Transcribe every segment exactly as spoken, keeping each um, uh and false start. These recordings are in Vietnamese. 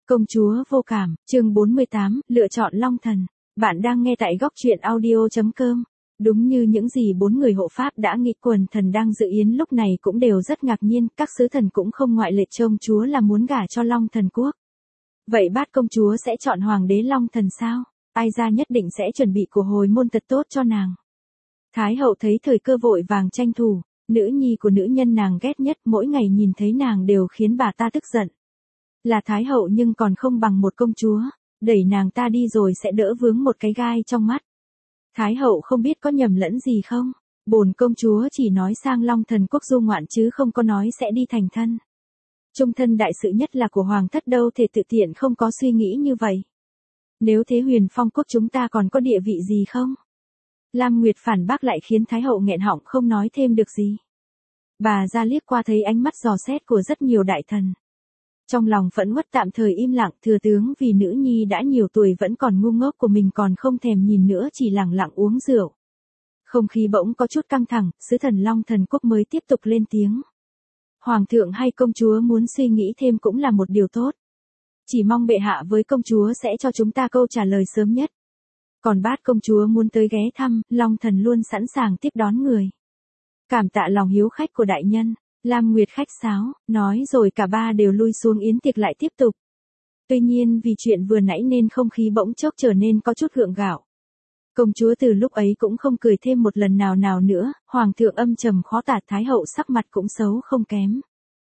Công chúa vô cảm, chương bốn mươi tám, lựa chọn Long Thần. Bạn đang nghe tại góc truyện audio chấm com. Đúng như những gì bốn người hộ pháp đã nghĩ, quần thần đang dự yến lúc này cũng đều rất ngạc nhiên, các sứ thần cũng không ngoại lệ, trông chúa là muốn gả cho Long Thần quốc. Vậy bát công chúa sẽ chọn hoàng đế Long Thần sao? Ai ra nhất định sẽ chuẩn bị của hồi môn thật tốt cho nàng. Thái hậu thấy thời cơ vội vàng tranh thủ, nữ nhi của nữ nhân nàng ghét nhất, mỗi ngày nhìn thấy nàng đều khiến bà ta tức giận. Là thái hậu nhưng còn không bằng một công chúa, đẩy nàng ta đi rồi sẽ đỡ vướng một cái gai trong mắt. Thái hậu không biết có nhầm lẫn gì không? Bổn công chúa chỉ nói sang Long Thần quốc du ngoạn chứ không có nói sẽ đi thành thân. Trung thân đại sự nhất là của hoàng thất, đâu thể tự tiện không có suy nghĩ như vậy. Nếu thế Huyền Phong quốc chúng ta còn có địa vị gì không? Lam Nguyệt phản bác lại khiến Thái hậu nghẹn họng không nói thêm được gì. Bà ra liếc qua thấy ánh mắt dò xét của rất nhiều đại thần. Trong lòng phẫn uất tạm thời im lặng, thừa tướng vì nữ nhi đã nhiều tuổi vẫn còn ngu ngốc của mình còn không thèm nhìn nữa, chỉ lẳng lặng uống rượu. Không khí bỗng có chút căng thẳng, sứ thần Long Thần quốc mới tiếp tục lên tiếng. Hoàng thượng hay công chúa muốn suy nghĩ thêm cũng là một điều tốt. Chỉ mong bệ hạ với công chúa sẽ cho chúng ta câu trả lời sớm nhất. Còn bát công chúa muốn tới ghé thăm, Long Thần luôn sẵn sàng tiếp đón người. Cảm tạ lòng hiếu khách của đại nhân. Lam Nguyệt khách sáo, nói rồi cả ba đều lui xuống yến tiệc lại tiếp tục. Tuy nhiên vì chuyện vừa nãy nên không khí bỗng chốc trở nên có chút gượng gạo. Công chúa từ lúc ấy cũng không cười thêm một lần nào nào nữa, hoàng thượng âm trầm khó tả, thái hậu sắc mặt cũng xấu không kém.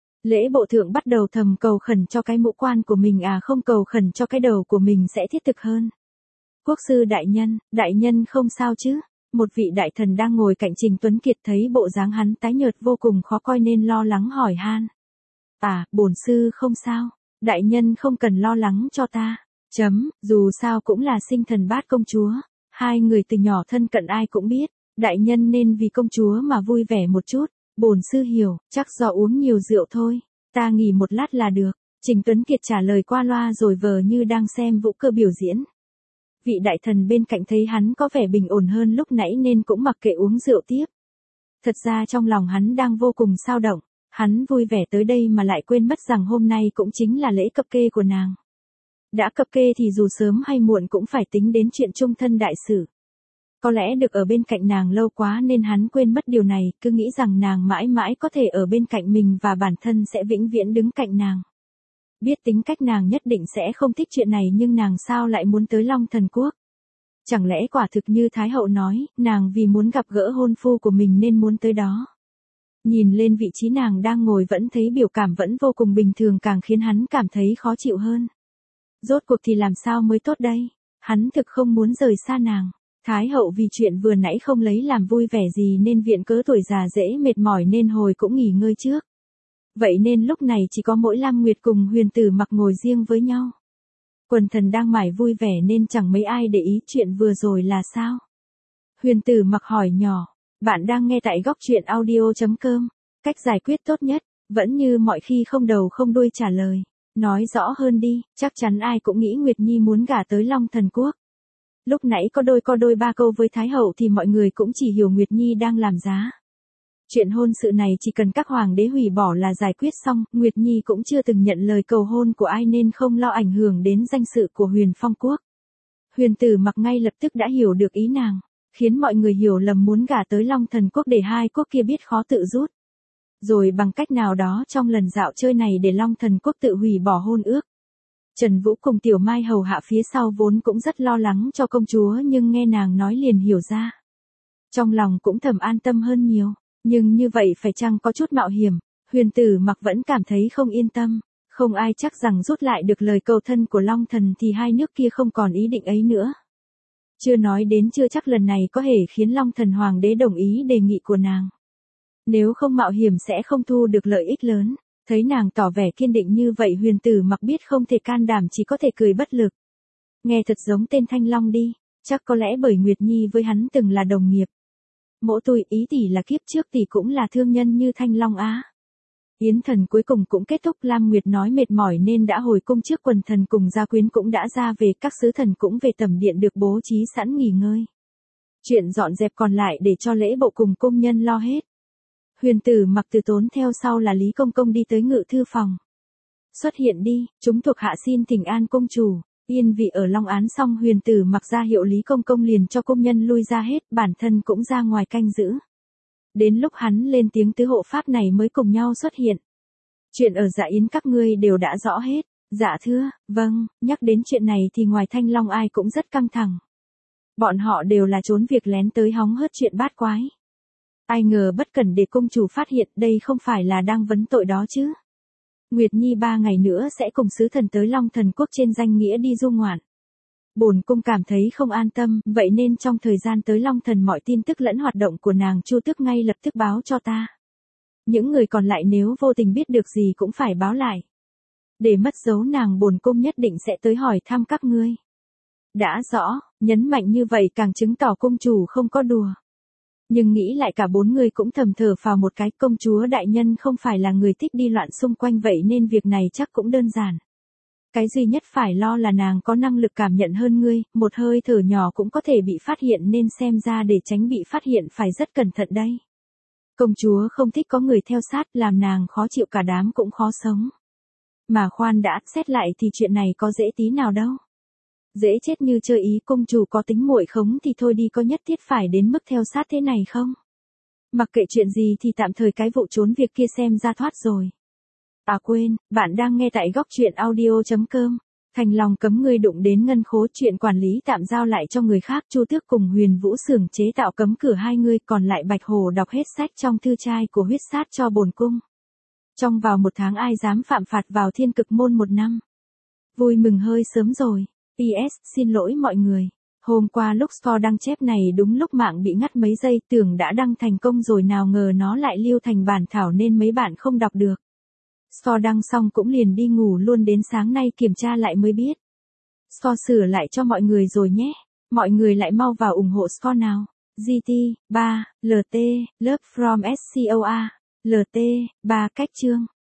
Lễ bộ thượng bắt đầu thầm cầu khẩn cho cái mũ quan của mình, à không cầu khẩn cho cái đầu của mình sẽ thiết thực hơn. Quốc sư đại nhân, đại nhân không sao chứ? Một vị đại thần đang ngồi cạnh Trình Tuấn Kiệt thấy bộ dáng hắn tái nhợt vô cùng khó coi nên lo lắng hỏi han. À, bổn sư không sao, đại nhân không cần lo lắng cho ta. Chấm, dù sao cũng là sinh thần bát công chúa, hai người từ nhỏ thân cận ai cũng biết, đại nhân nên vì công chúa mà vui vẻ một chút. Bổn sư hiểu, chắc do uống nhiều rượu thôi, ta nghỉ một lát là được. Trình Tuấn Kiệt trả lời qua loa rồi vờ như đang xem vũ cơ biểu diễn. Vị đại thần bên cạnh thấy hắn có vẻ bình ổn hơn lúc nãy nên cũng mặc kệ uống rượu tiếp. Thật ra trong lòng hắn đang vô cùng xao động, hắn vui vẻ tới đây mà lại quên mất rằng hôm nay cũng chính là lễ cập kê của nàng. Đã cập kê thì dù sớm hay muộn cũng phải tính đến chuyện chung thân đại sự. Có lẽ được ở bên cạnh nàng lâu quá nên hắn quên mất điều này, cứ nghĩ rằng nàng mãi mãi có thể ở bên cạnh mình và bản thân sẽ vĩnh viễn đứng cạnh nàng. Biết tính cách nàng nhất định sẽ không thích chuyện này nhưng nàng sao lại muốn tới Long Thần quốc? Chẳng lẽ quả thực như Thái hậu nói, nàng vì muốn gặp gỡ hôn phu của mình nên muốn tới đó. Nhìn lên vị trí nàng đang ngồi vẫn thấy biểu cảm vẫn vô cùng bình thường, càng khiến hắn cảm thấy khó chịu hơn. Rốt cuộc thì làm sao mới tốt đây? Hắn thực không muốn rời xa nàng. Thái hậu vì chuyện vừa nãy không lấy làm vui vẻ gì nên viện cớ tuổi già dễ mệt mỏi nên hồi cũng nghỉ ngơi trước. Vậy nên lúc này chỉ có mỗi Lam Nguyệt cùng Huyền Tử Mặc ngồi riêng với nhau. Quần thần đang mải vui vẻ nên chẳng mấy ai để ý chuyện vừa rồi là sao. Huyền Tử Mặc hỏi nhỏ, bạn đang nghe tại góc truyện audio chấm com. Cách giải quyết tốt nhất, vẫn như mọi khi không đầu không đuôi trả lời. Nói rõ hơn đi, chắc chắn ai cũng nghĩ Nguyệt Nhi muốn gả tới Long Thần quốc. Lúc nãy có đôi co đôi ba câu với Thái hậu thì mọi người cũng chỉ hiểu Nguyệt Nhi đang làm giá. Chuyện hôn sự này chỉ cần các hoàng đế hủy bỏ là giải quyết xong, Nguyệt Nhi cũng chưa từng nhận lời cầu hôn của ai nên không lo ảnh hưởng đến danh dự của Huyền Phong quốc. Huyền Tử Mặc ngay lập tức đã hiểu được ý nàng, khiến mọi người hiểu lầm muốn gả tới Long Thần quốc để hai quốc kia biết khó tự rút. Rồi bằng cách nào đó trong lần dạo chơi này để Long Thần quốc tự hủy bỏ hôn ước. Trần Vũ cùng Tiểu Mai hầu hạ phía sau vốn cũng rất lo lắng cho công chúa nhưng nghe nàng nói liền hiểu ra. Trong lòng cũng thầm an tâm hơn nhiều. Nhưng như vậy phải chăng có chút mạo hiểm, Huyền Tử Mặc vẫn cảm thấy không yên tâm, không ai chắc rằng rút lại được lời cầu thân của Long Thần thì hai nước kia không còn ý định ấy nữa. Chưa nói đến chưa chắc lần này có thể khiến Long Thần Hoàng đế đồng ý đề nghị của nàng. Nếu không mạo hiểm sẽ không thu được lợi ích lớn, thấy nàng tỏ vẻ kiên định như vậy Huyền Tử Mặc biết không thể can đảm chỉ có thể cười bất lực. Nghe thật giống tên Thanh Long đi, chắc có lẽ bởi Nguyệt Nhi với hắn từng là đồng nghiệp. Mỗ tôi ý tỷ là kiếp trước tỷ cũng là thương nhân như Thanh Long á. Yến thần cuối cùng cũng kết thúc, Lam Nguyệt nói mệt mỏi nên đã hồi cung, trước quần thần cùng gia quyến cũng đã ra về, các sứ thần cũng về tẩm điện được bố trí sẵn nghỉ ngơi. Chuyện dọn dẹp còn lại để cho lễ bộ cùng công nhân lo hết. Huyền Tử Mặc từ tốn theo sau là Lý Công Công đi tới ngự thư phòng. Xuất hiện đi, chúng thuộc hạ xin thỉnh an công chủ. Yên vị ở Long Án xong huyền tử mặc ra hiệu Lý Công Công liền cho công nhân lui ra hết, bản thân cũng ra ngoài canh giữ. Đến lúc hắn lên tiếng tứ hộ pháp này mới cùng nhau xuất hiện. Chuyện ở Dạ Yến các ngươi đều đã rõ hết. Dạ thưa, vâng, nhắc đến chuyện này thì ngoài Thanh Long ai cũng rất căng thẳng. Bọn họ đều là trốn việc lén tới hóng hớt chuyện bát quái. Ai ngờ bất cẩn để công chủ phát hiện đây không phải là đang vấn tội đó chứ. Nguyệt Nhi ba ngày nữa sẽ cùng sứ thần tới Long Thần Quốc trên danh nghĩa đi du ngoạn. Bổn cung cảm thấy không an tâm, vậy nên trong thời gian tới Long Thần mọi tin tức lẫn hoạt động của nàng Chu Tước ngay lập tức báo cho ta. Những người còn lại nếu vô tình biết được gì cũng phải báo lại. Để mất dấu nàng bổn cung nhất định sẽ tới hỏi thăm các ngươi. Đã rõ, nhấn mạnh như vậy càng chứng tỏ công chủ không có đùa. Nhưng nghĩ lại cả bốn người cũng thầm thở phào một cái, công chúa đại nhân không phải là người thích đi loạn xung quanh vậy nên việc này chắc cũng đơn giản. Cái duy nhất phải lo là nàng có năng lực cảm nhận hơn ngươi, một hơi thở nhỏ cũng có thể bị phát hiện nên xem ra để tránh bị phát hiện phải rất cẩn thận đây. Công chúa không thích có người theo sát, làm nàng khó chịu cả đám cũng khó sống. Mà khoan đã, xét lại thì chuyện này có dễ tí nào đâu. Dễ chết như chơi ý, công chủ có tính muội khống thì thôi đi, có nhất thiết phải đến mức theo sát thế này không? Mặc kệ chuyện gì thì tạm thời cái vụ trốn việc kia xem ra thoát rồi. À quên, bạn đang nghe tại góc truyện audio chấm com. Thành lòng cấm ngươi đụng đến ngân khố, chuyện quản lý tạm giao lại cho người khác. Chu Tước cùng Huyền Vũ xưởng chế tạo cấm cửa hai người, còn lại Bạch Hồ đọc hết sách trong thư trai của huyết sát cho bổn cung. Trong vào một tháng ai dám phạm phạt vào thiên cực môn một năm. Vui mừng hơi sớm rồi. pê ét, xin lỗi mọi người. Hôm qua lúc Score đăng chép này đúng lúc mạng bị ngắt mấy giây, tưởng đã đăng thành công rồi nào ngờ nó lại lưu thành bản thảo nên mấy bạn không đọc được. Score đăng xong cũng liền đi ngủ luôn, đến sáng nay kiểm tra lại mới biết. Score sửa lại cho mọi người rồi nhé. Mọi người lại mau vào ủng hộ Score nào. giê tê, ba, lờ tê, Love from ét xê o a, lờ tê, ba cách chương.